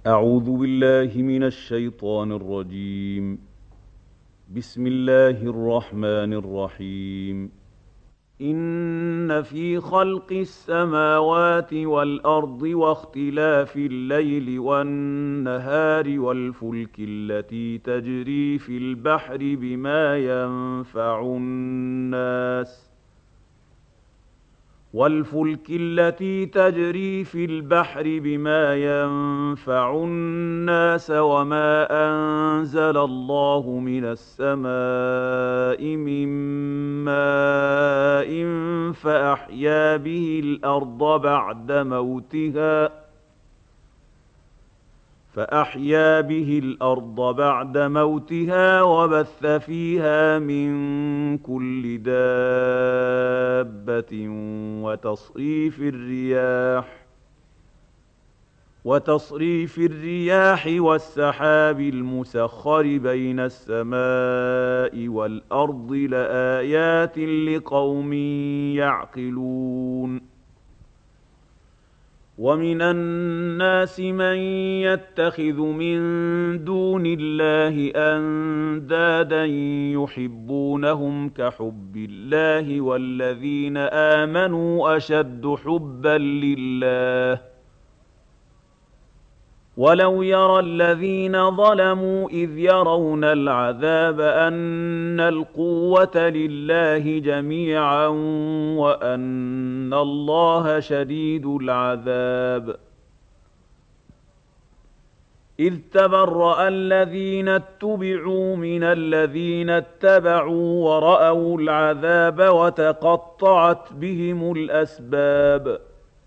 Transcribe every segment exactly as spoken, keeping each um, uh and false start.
أعوذ بالله من الشيطان الرجيم. بسم الله الرحمن الرحيم. إن في خلق السماوات والأرض واختلاف الليل والنهار والفلك التي تجري في البحر بما ينفع الناس والفلك التي تجري في البحر بما ينفع الناس وما أنزل الله من السماء من ماء فأحيا به الأرض بعد موتها فأحيا به الأرض بعد موتها وبث فيها من كل دابة وتصريف الرياح وتصريف الرياح والسحاب المسخر بين السماء والأرض لآيات لقوم يعقلون. ومن الناس من يتخذ من دون الله أندادا يحبونهم كحب الله والذين آمنوا أشد حبا لله ولو يرى الذين ظلموا إذ يرون العذاب أن القوة لله جميعا وأن الله شديد العذاب. إذ تبرأ الذين اتبعوا من الذين اتبعوا ورأوا العذاب وتقطعت بهم الأسباب.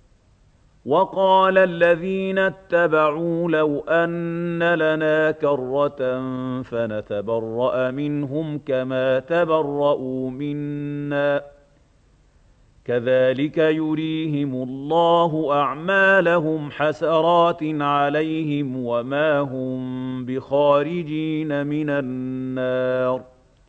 وقال الذين اتبعوا لو أن لنا كرة فنتبرأ منهم كما تبرأوا منا كذلك يريهم الله أعمالهم حسرات عليهم وما هم بخارجين من النار.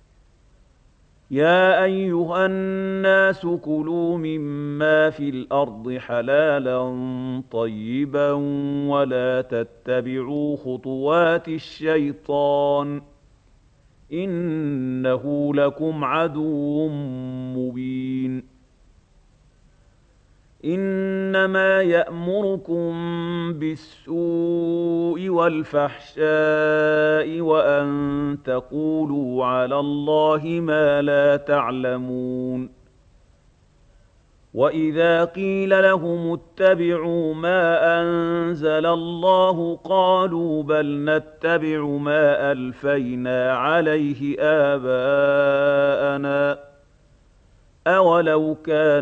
يا أيها الناس كلوا مما في الأرض حلالا طيبا ولا تتبعوا خطوات الشيطان إنه لكم عدو مبين. إنما يأمركم بالسوء والفحشاء وأن تقولوا على الله ما لا تعلمون. وإذا قيل لهم اتبعوا ما أنزل الله قالوا بل نتبع ما ألفينا عليه آباءنا أولو كان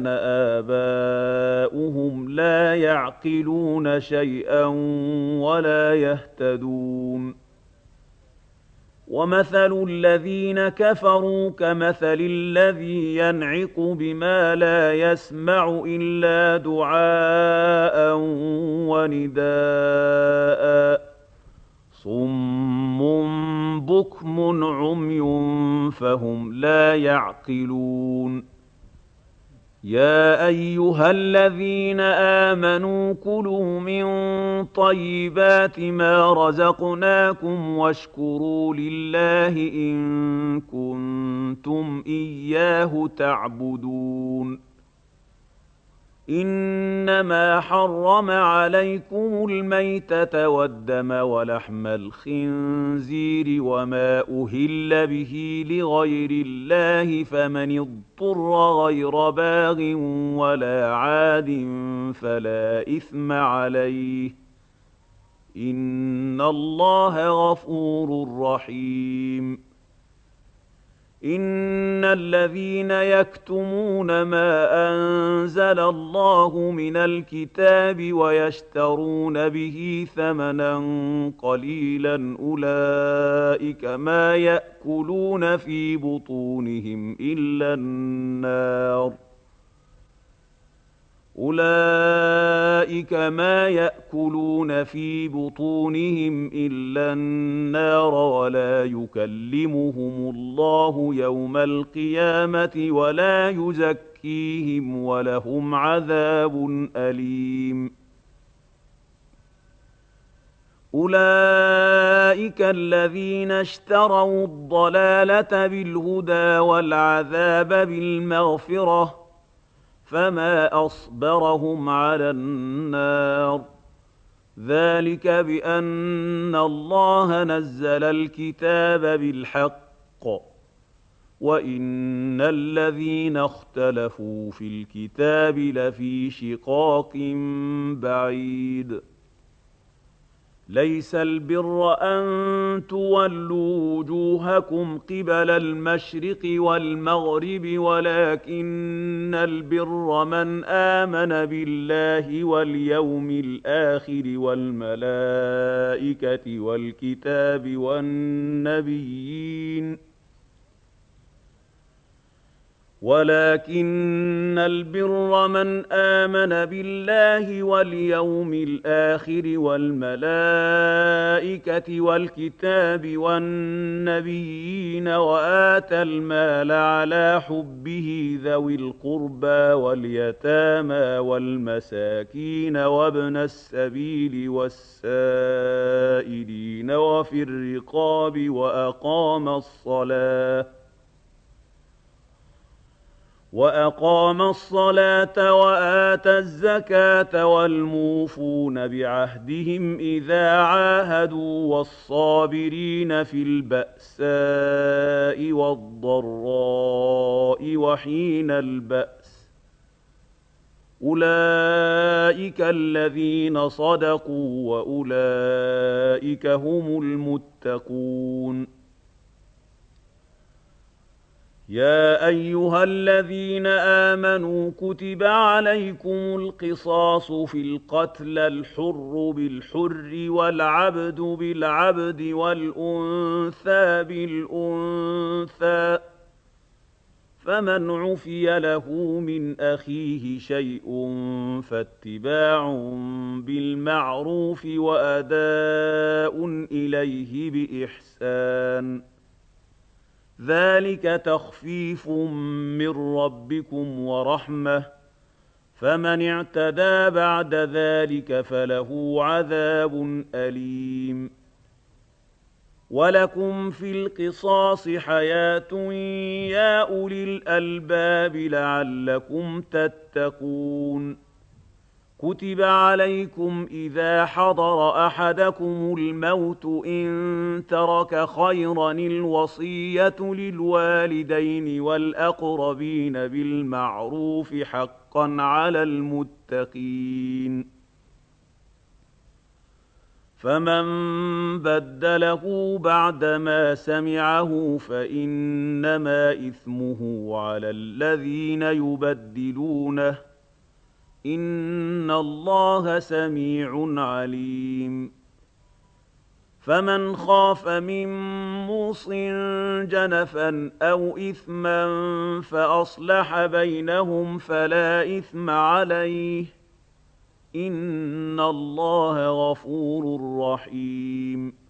آباؤهم لا يعقلون شيئا ولا يهتدون. ومثل الذين كفروا كمثل الذي ينعق بما لا يسمع إلا دعاء ونداء صم بكم عمي فهم لا يعقلون. يا أيها الذين آمنوا كلوا من طيبات ما رزقناكم واشكروا لله إن كنتم إياه تعبدون. إنما حرم عليكم الميتة والدم ولحم الخنزير وما أهل به لغير الله فمن اضطر غير باغ ولا عاد فلا إثم عليه إن الله غفور رحيم. إن الذين يكتمون ما أنزل الله من الكتاب ويشترون به ثمنا قليلا أولئك ما يأكلون في بطونهم إلا النار أولئك ما يأكلون في بطونهم إلا النار ولا يكلمهم الله يوم القيامة ولا يزكيهم ولهم عذاب أليم. أولئك الذين اشتروا الضلالة بالهدى والعذاب بالمغفرة فما أصبرهم على النار ذلك بأن الله نزل الكتاب بالحق وإن الذين اختلفوا في الكتاب لفي شقاق بعيد ليس البر أن تولوا وجوهكم قبل المشرق والمغرب ولكن البر من آمن بالله واليوم الآخر والملائكة والكتاب والنبيين ولكن البر من آمن بالله واليوم الآخر والملائكة والكتاب والنبيين وآتى المال على حبه ذوي القربى واليتامى والمساكين وابن السبيل والسائلين وفي الرقاب وأقام الصلاة وأقام الصلاة وآتى الزكاة والموفون بعهدهم إذا عاهدوا والصابرين في البأساء والضراء وحين البأس أولئك الذين صدقوا وأولئك هم المتقون يا أيها الذين آمنوا كتب عليكم القصاص في القتل الحر بالحر والعبد بالعبد والأنثى بالأنثى فمن عفي له من أخيه شيء فاتباع بالمعروف وأداء إليه بإحسان ذلك تخفيف من ربكم ورحمة فمن اعتدى بعد ذلك فله عذاب أليم ولكم في القصاص حياة يا أولي الألباب لعلكم تتقون كتب عليكم إذا حضر أحدكم الموت إن ترك خيرا الوصية للوالدين والأقربين بالمعروف حقا على المتقين فمن بدله بعدما سمعه فإنما إثمه على الذين يبدلونه إن الله سميع عليم فمن خاف من موص جنفا أو إثما فأصلح بينهم فلا إثم عليه إن الله غفور رحيم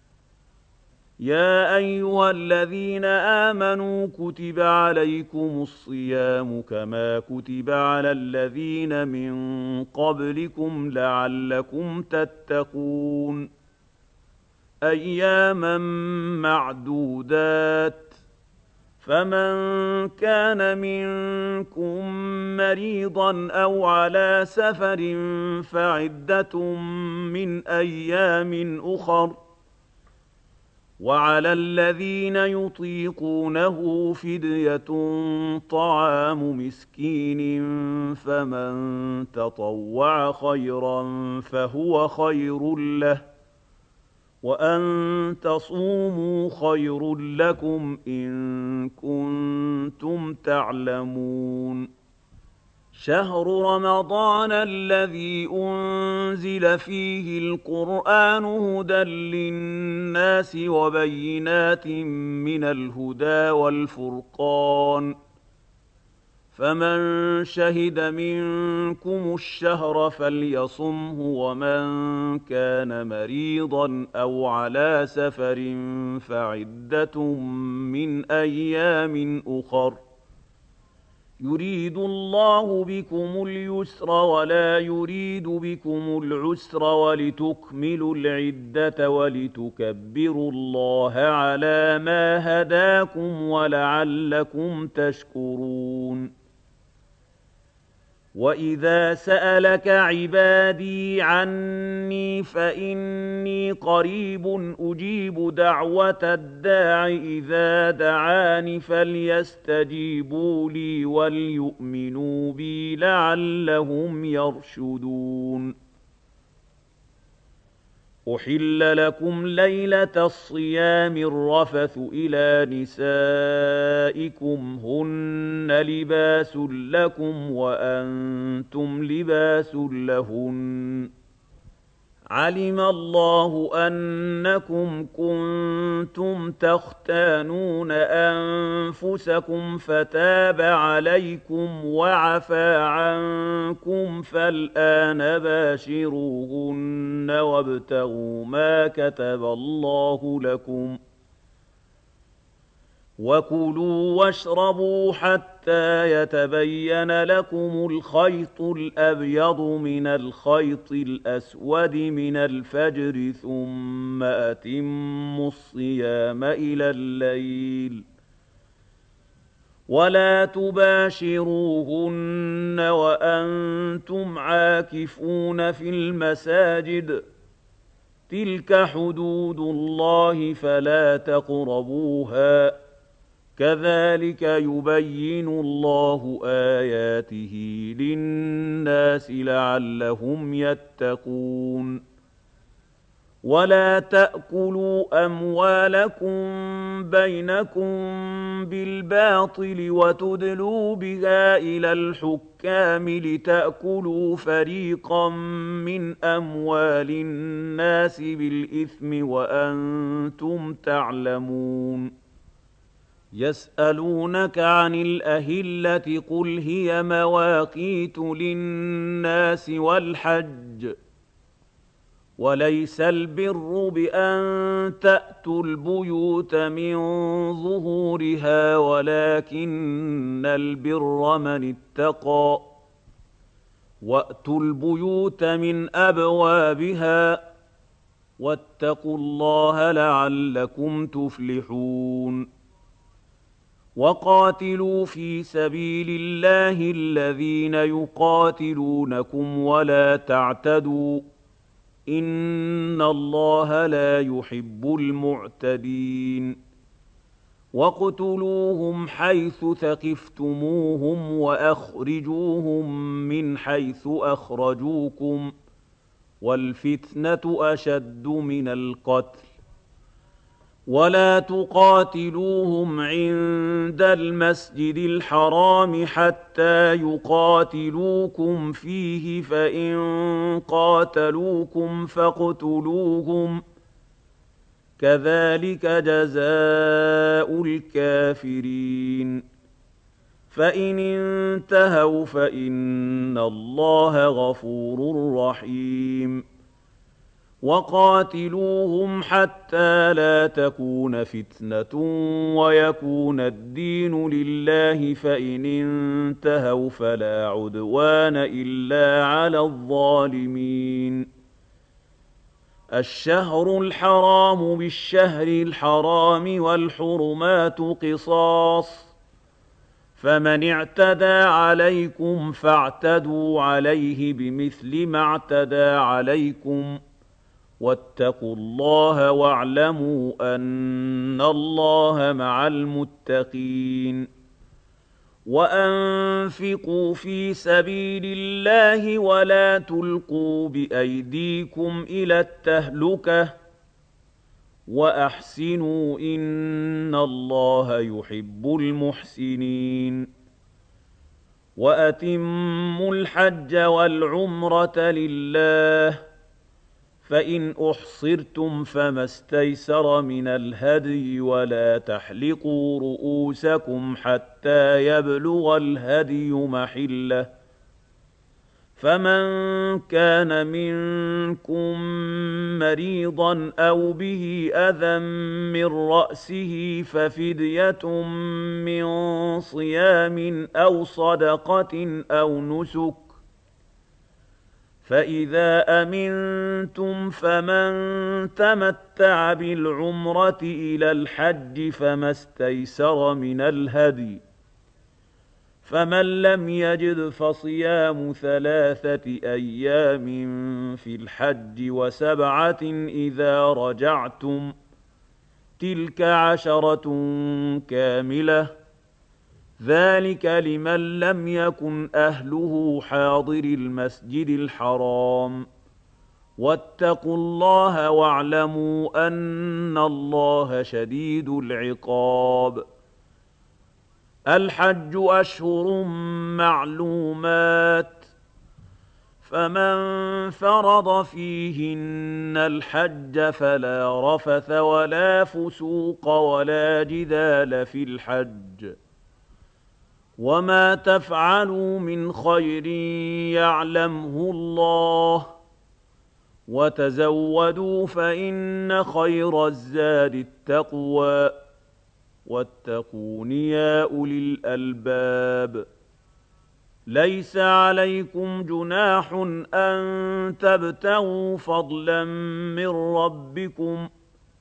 يا أيها الذين آمنوا كتب عليكم الصيام كما كتب على الذين من قبلكم لعلكم تتقون أياما معدودات فمن كان منكم مريضا أو على سفر فعدة من أيام أخر وعلى الذين يطيقونه فدية طعام مسكين فمن تطوع خيرا فهو خير له وأن تصوموا خير لكم إن كنتم تعلمون شهر رمضان الذي أنزل فيه القرآن هدى للناس وبينات من الهدى والفرقان فمن شهد منكم الشهر فليصمه ومن كان مريضا أو على سفر فعدة من أيام أخر يريد الله بكم اليسر ولا يريد بكم العسر ولتكملوا العدة ولتكبروا الله على ما هداكم ولعلكم تشكرون. وَإِذَا سَأَلَكَ عِبَادِي عَنِّي فَإِنِّي قَرِيبٌ أُجِيبُ دَعْوَةَ الدَّاعِ إِذَا دَعَانِ فَلْيَسْتَجِيبُوا لِي وَلْيُؤْمِنُوا بِي لَعَلَّهُمْ يَرْشُدُونَ. أُحِلَّ لَكُمْ لَيْلَةَ الصِّيَامِ الرَّفَثُ إِلَىٰ نِسَائِكُمْ هُنَّ لِبَاسٌ لَّكُمْ وَأَنتُمْ لِبَاسٌ لَّهُنَّ ۗ عَلِمَ اللَّهُ أَنَّكُمْ كُنتُمْ تَخْتَانُونَ أَنفُسَكُمْ فَتَابَ عَلَيْكُمْ وَعَفَا عَنكُمْ فَالْآنَ بَاشِرُوهُنَّ وَابْتَغُوا مَا كَتَبَ اللَّهُ لَكُمْ ۚ وَكُلُوا وَاشْرَبُوا حَتَّىٰ يَتَبَيَّنَ لَكُمُ الْخَيْطُ الْأَبْيَضُ مِنَ الْخَيْطِ الْأَسْوَدِ مِنَ الْفَجْرِ ثُمَّ أَتِمُّوا الصِّيَامَ إِلَى اللَّيْلِ ۚ وَلَا تُبَاشِرُوهُنَّ وَأَنتُمْ عَاكِفُونَ فِي الْمَسَاجِدِ ۗ تِلْكَ حُدُودُ اللَّهِ فَلَا تَقْرَبُوهَا ۗ كَذَٰلِكَ يُبَيِّنُ اللَّهُ آيَاتِهِ لِلنَّاسِ لَعَلَّهُمْ يَتَّقُونَ. وَلَا تَأْكُلُوا أَمْوَالَكُم بَيْنَكُم بِالْبَاطِلِ وَتُدْلُوا بِهَا إِلَى الْحُكَّامِ لِتَأْكُلُوا فَرِيقًا مِّنْ أَمْوَالِ النَّاسِ بِالْإِثْمِ وَأَنتُمْ تَعْلَمُونَ. يَسْأَلُونَكَ عَنِ الْأَهِلَّةِ قُلْ هِيَ مَوَاقِيتُ لِلنَّاسِ وَالْحَجِّ ۗ وَلَيْسَ الْبِرُّ بِأَن تَأْتُوا الْبُيُوتَ مِن ظُهُورِهَا وَلَٰكِنَّ الْبِرَّ مَنِ اتَّقَىٰ ۗ وَأْتُوا الْبُيُوتَ مِنْ أَبْوَابِهَا ۚ وَاتَّقُوا اللَّهَ لَعَلَّكُمْ تُفْلِحُونَ. وَقَاتِلُوا فِي سَبِيلِ اللَّهِ الَّذِينَ يُقَاتِلُونَكُمْ وَلَا تَعْتَدُوا ۚ إِنَّ اللَّهَ لَا يُحِبُّ الْمُعْتَدِينَ. وَاقْتُلُوهُمْ حَيْثُ ثَقِفْتُمُوهُمْ وَأَخْرِجُوهُم مِّنْ حَيْثُ أَخْرَجُوكُمْ ۚ وَالْفِتْنَةُ أَشَدُّ مِنَ الْقَتْلِ ۚ وَلَا تُقَاتِلُوهُمْ عِندَ الْمَسْجِدِ الْحَرَامِ حَتَّىٰ يُقَاتِلُوكُمْ فِيهِ ۖ فَإِن قَاتَلُوكُمْ فَاقْتُلُوهُمْ ۗ كَذَٰلِكَ جَزَاءُ الْكَافِرِينَ. فَإِنِ انتَهَوْا فَإِنَّ اللَّهَ غَفُورٌ رَّحِيمٌ. وَقَاتِلُوهُمْ حَتَّىٰ لَا تَكُونَ فِتْنَةٌ وَيَكُونَ الدِّينُ لِلَّهِ ۖ فَإِنِ انتَهَوْا فَلَا عُدْوَانَ إِلَّا عَلَى الظَّالِمِينَ. الشَّهْرُ الْحَرَامُ بِالشَّهْرِ الْحَرَامِ وَالْحُرُمَاتُ قِصَاصٌ ۚ فَمَنِ اعْتَدَىٰ عَلَيْكُمْ فَاعْتَدُوا عَلَيْهِ بِمِثْلِ مَا اعْتَدَىٰ عَلَيْكُمْ ۚ وَاتَّقُوا اللَّهَ وَاعْلَمُوا أَنَّ اللَّهَ مَعَ الْمُتَّقِينَ. وَأَنفِقُوا فِي سَبِيلِ اللَّهِ وَلَا تُلْقُوا بِأَيْدِيكُمْ إِلَى التَّهْلُكَةِ ۛ وَأَحْسِنُوا ۛ إِنَّ اللَّهَ يُحِبُّ الْمُحْسِنِينَ. وَأَتِمُّوا الْحَجَّ وَالْعُمْرَةَ لِلَّهِ ۚ فَإِنْ أُحْصِرْتُمْ فَمَا اسْتَيْسَرَ مِنَ الْهَدْيِ ۖ وَلَا تَحْلِقُوا رُءُوسَكُمْ حَتَّىٰ يَبْلُغَ الْهَدْيُ مَحِلَّهُ ۚ فمن كان منكم مريضا أو به أذى من رأسه ففدية من صيام أو صدقة أو نسك، فإذا أمنتم فمن تمتع بالعمرة إلى الحج فما استيسر من الهدي، فمن لم يجد فصيام ثلاثة أيام في الحج وسبعة إذا رجعتم، تلك عشرة كاملة، ذلك لمن لم يكن أهله حاضر المسجد الحرام. واتقوا الله واعلموا أن الله شديد العقاب. الحج أشهر معلومات، فمن فرض فيهن الحج فلا رفث ولا فسوق ولا جدال في الحج، وما تفعلوا من خير يعلمه الله، وتزودوا فإن خير الزاد التقوى، واتقون يا أولي الألباب. ليس عليكم جناح أن تبتغوا فضلا من ربكم،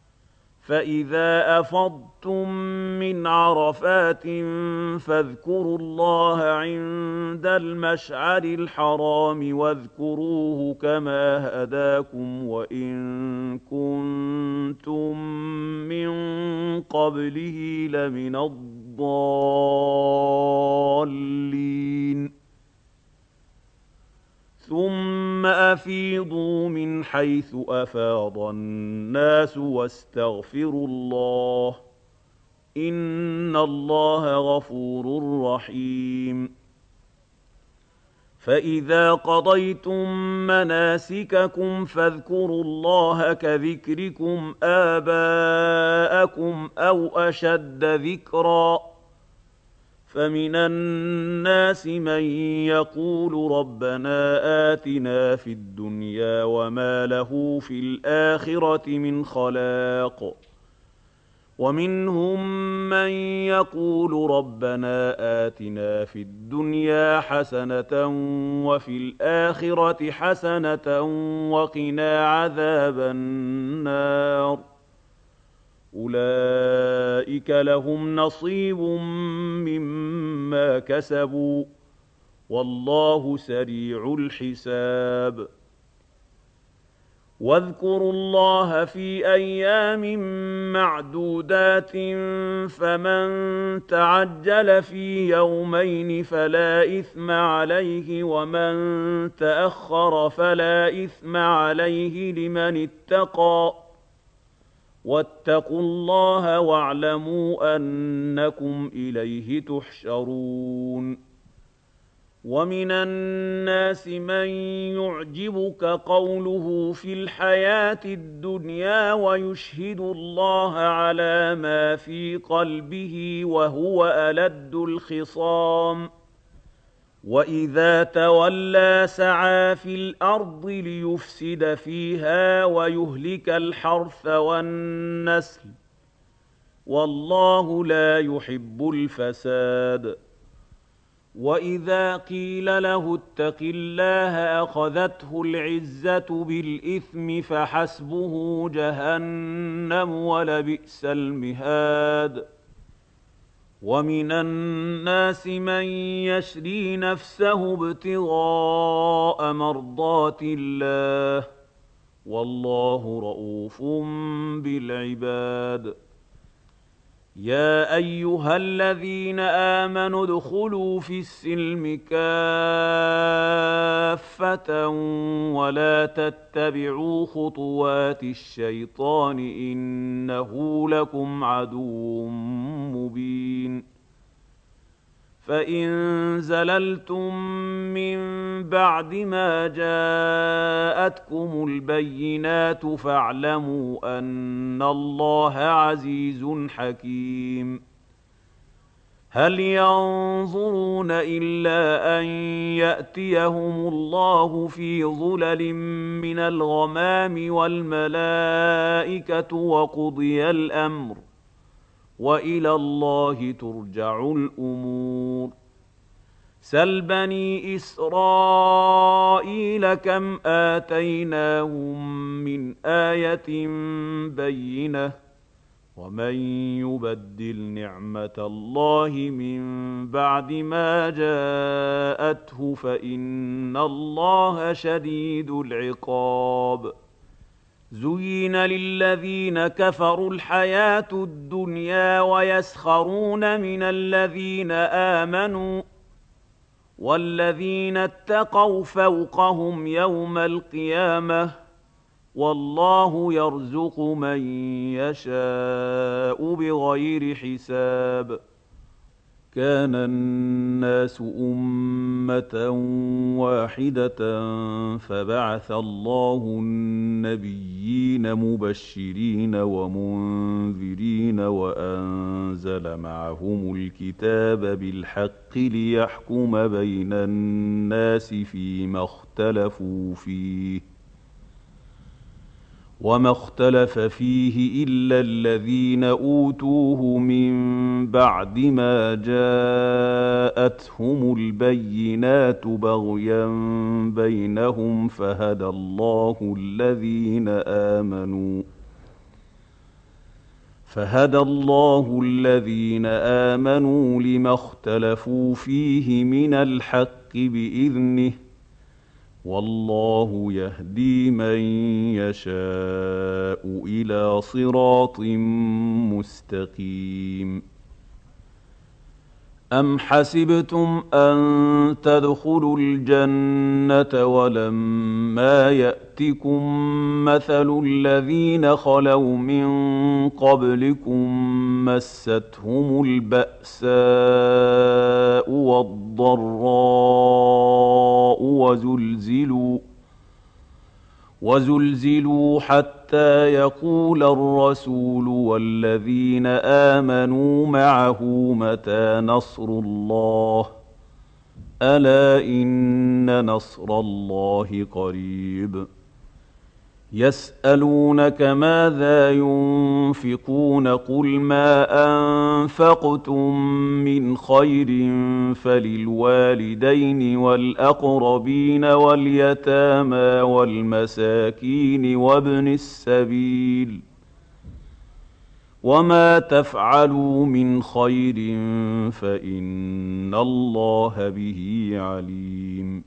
فإذا أفضتم من عرفات فاذكروا الله عند المشعر الحرام واذكروه كما هداكم وإن كنتم من قبله لمن الضالين. ثم أفيضوا من حيث أفاض الناس واستغفروا الله، إن الله غفور رحيم. فإذا قضيتم مناسككم فاذكروا الله كذكركم آباءكم أو أشد ذكرًا، فمن الناس من يقول ربنا آتنا في الدنيا وما له في الآخرة من خلاق، ومنهم من يقول ربنا آتنا في الدنيا حسنة وفي الآخرة حسنة وقنا عذاب النار. أولئك لهم نصيب مما كسبوا، والله سريع الحساب. واذكروا الله في أيام معدودات، فمن تعجل في يومين فلا إثم عليه، ومن تأخر فلا إثم عليه لمن اتقى. واتقوا الله واعلموا أنكم إليه تحشرون. ومن الناس من يعجبك قوله في الحياة الدنيا ويشهد الله على ما في قلبه وهو ألد الخصام، وإذا تولى سعى في الأرض ليفسد فيها ويهلك الحرث والنسل، والله لا يحب الفساد. وإذا قيل له اتق الله أخذته العزة بالإثم فحسبه جهنم ولبئس المهاد. ومن الناس من يشري نفسه ابتغاء مرضات الله، والله رءوف بالعباد. يا أيها الذين آمنوا ادخلوا في السلم كافة ولا تتبعوا خطوات الشيطان إنه لكم عدو مبين. فإن زللتم من بعد ما جاءتكم البينات فاعلموا أن الله عزيز حكيم. هل ينظرون إلا أن يأتيهم الله في ظلل من الغمام والملائكة وقضي الأمر وإلى الله ترجع الأمور سل بني إسرائيل كم آتيناهم من آية بينة ومن يبدل نعمة الله من بعد ما جاءته فإن الله شديد العقاب زين للذين كفروا الحياة الدنيا ويسخرون من الذين آمنوا والذين اتقوا فوقهم يوم القيامة والله يرزق من يشاء بغير حساب كان الناس أمة واحدة فبعث الله النبيين مبشرين ومنذرين وأنزل معهم الكتاب بالحق ليحكم بين الناس فيما اختلفوا فيه وما اختلف فيه إلا الذين أوتوه من بعد ما جاءتهم البينات بغيا بينهم فهدى الله الذين آمنوا فهدى الله الذين آمنوا لما اختلفوا فيه من الحق بإذنه والله يهدي من يشاء إلى صراط مستقيم أم حسبتم أن تدخلوا الجنة ولما يأتكم مثل الذين خلوا من قبلكم مستهم البأساء والضراء وزلزلوا وزلزلوا حتى يقول الرسول والذين آمنوا معه متى نصر الله ألا إن نصر الله قريب يسألونك ماذا ينفقون قل ما أنفقتم من خير فللوالدين والأقربين واليتامى والمساكين وابن السبيل وما تفعلوا من خير فإن الله به عليم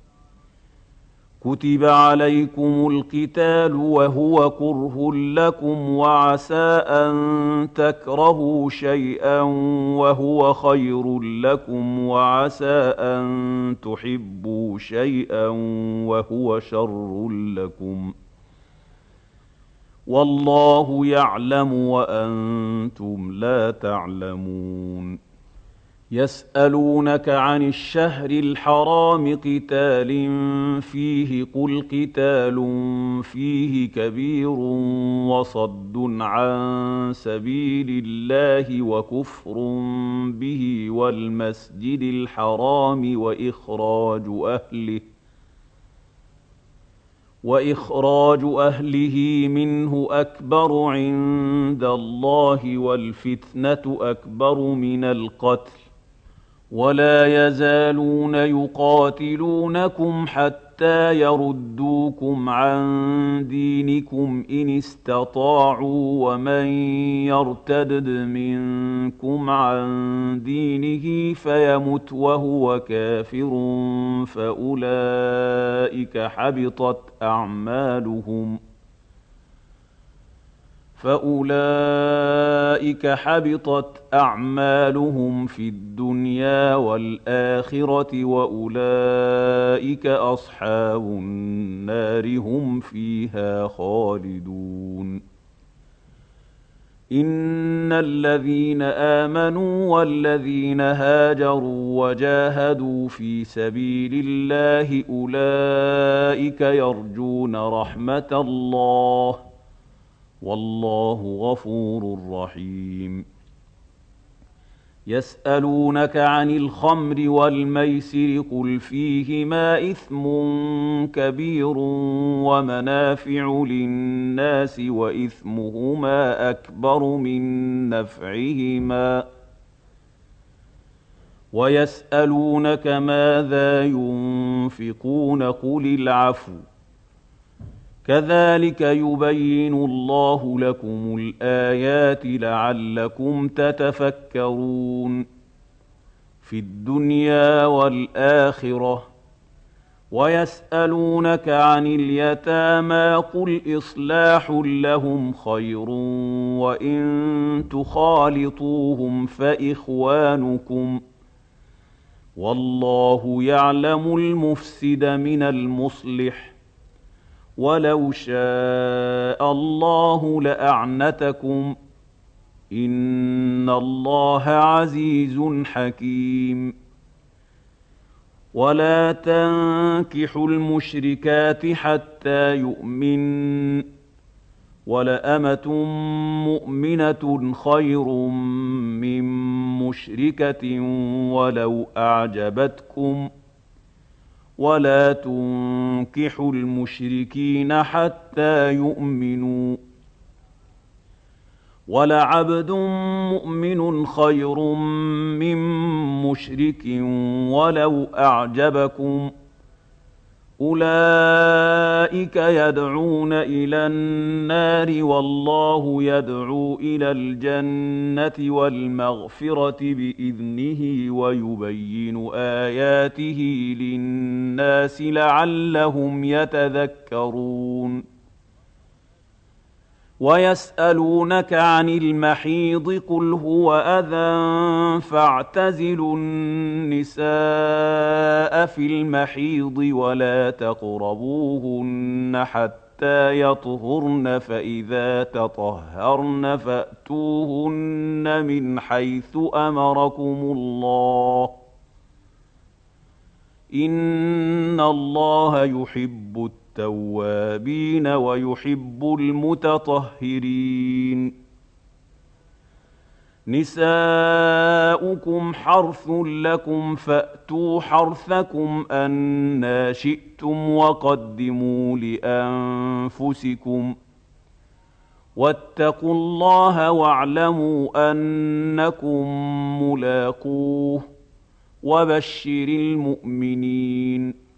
كتب عليكم القتال وهو كره لكم وعسى أن تكرهوا شيئا وهو خير لكم وعسى أن تحبوا شيئا وهو شر لكم والله يعلم وأنتم لا تعلمون يسألونك عن الشهر الحرام قتال فيه قل قتال فيه كبير وصد عن سبيل الله وكفر به والمسجد الحرام وإخراج أهله وإخراج أهله منه أكبر عند الله والفتنة أكبر من القتل ولا يزالون يقاتلونكم حتى يردوكم عن دينكم إن استطاعوا ومن يرتدد منكم عن دينه فيمت وهو كافر فأولئك حبطت أعمالهم فأولئك حبطت أعمالهم في الدنيا والآخرة وأولئك أصحاب النار هم فيها خالدون إن الذين آمنوا والذين هاجروا وجاهدوا في سبيل الله أولئك يرجون رحمة الله والله غفور رحيم يسألونك عن الخمر والميسر قل فيهما إثم كبير ومنافع للناس وإثمهما أكبر من نفعهما ويسألونك ماذا ينفقون قل العفو كذلك يبين الله لكم الآيات لعلكم تتفكرون في الدنيا والآخرة ويسألونك عن اليتامى قل إصلاح لهم خير وإن تخالطوهم فإخوانكم والله يعلم المفسد من المصلح ولو شاء الله لأعنتكم إن الله عزيز حكيم ولا تنكحوا المشركات حتى يؤمن ولأمة مؤمنة خير من مشركة ولو أعجبتكم ولا تنكحوا المشركين حتى يؤمنوا ولعبد مؤمن خير من مشرك ولو أعجبكم أولئك يدعون إلى النار والله يدعو إلى الجنة والمغفرة بإذنه ويبين آياته للناس لعلهم يتذكرون ويسألونك عن المحيض قل هو أذى فاعتزلوا النساء في المحيض ولا تقربوهن حتى يطهرن فإذا تطهرن فأتوهن من حيث أمركم الله إن الله يحب التوابين التوابين ويحب المتطهرين نساؤكم حرث لكم فأتوا حرثكم أنى شئتم وقدموا لأنفسكم واتقوا الله واعلموا أنكم ملاقوه وبشر المؤمنين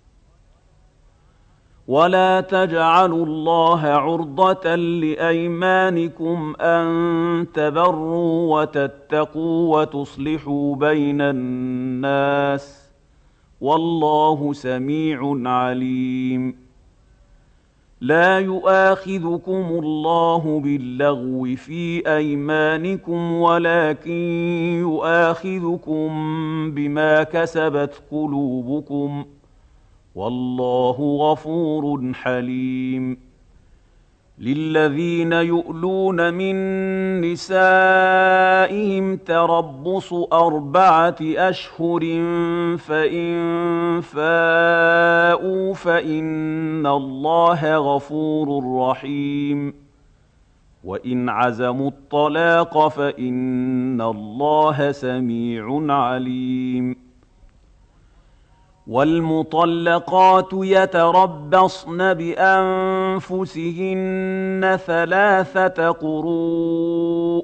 ولا تجعلوا الله عرضة لأيمانكم أن تبروا وتتقوا وتصلحوا بين الناس والله سميع عليم لا يؤاخذكم الله باللغو في أيمانكم ولكن يؤاخذكم بما كسبت قلوبكم والله غفور حليم للذين يؤلون من نسائهم تربص أربعة أشهر فإن فاءوا فإن الله غفور رحيم وإن عزموا الطلاق فإن الله سميع عليم والمطلقات يتربصن بأنفسهن ثلاثة قروء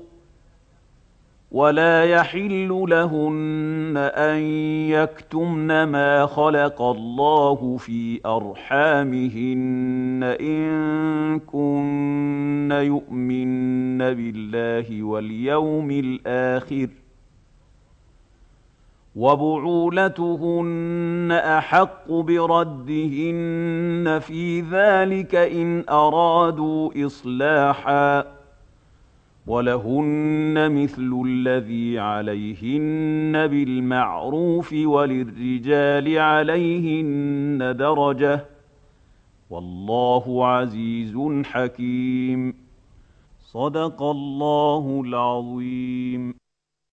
ولا يحل لهن أن يكتمن ما خلق الله في أرحامهن إن كن يؤمن بالله واليوم الآخر وبعولتهن أحق بردهن في ذلك إن أرادوا إصلاحا ولهن مثل الذي عليهن بالمعروف وللرجال عليهن درجة والله عزيز حكيم صدق الله العظيم.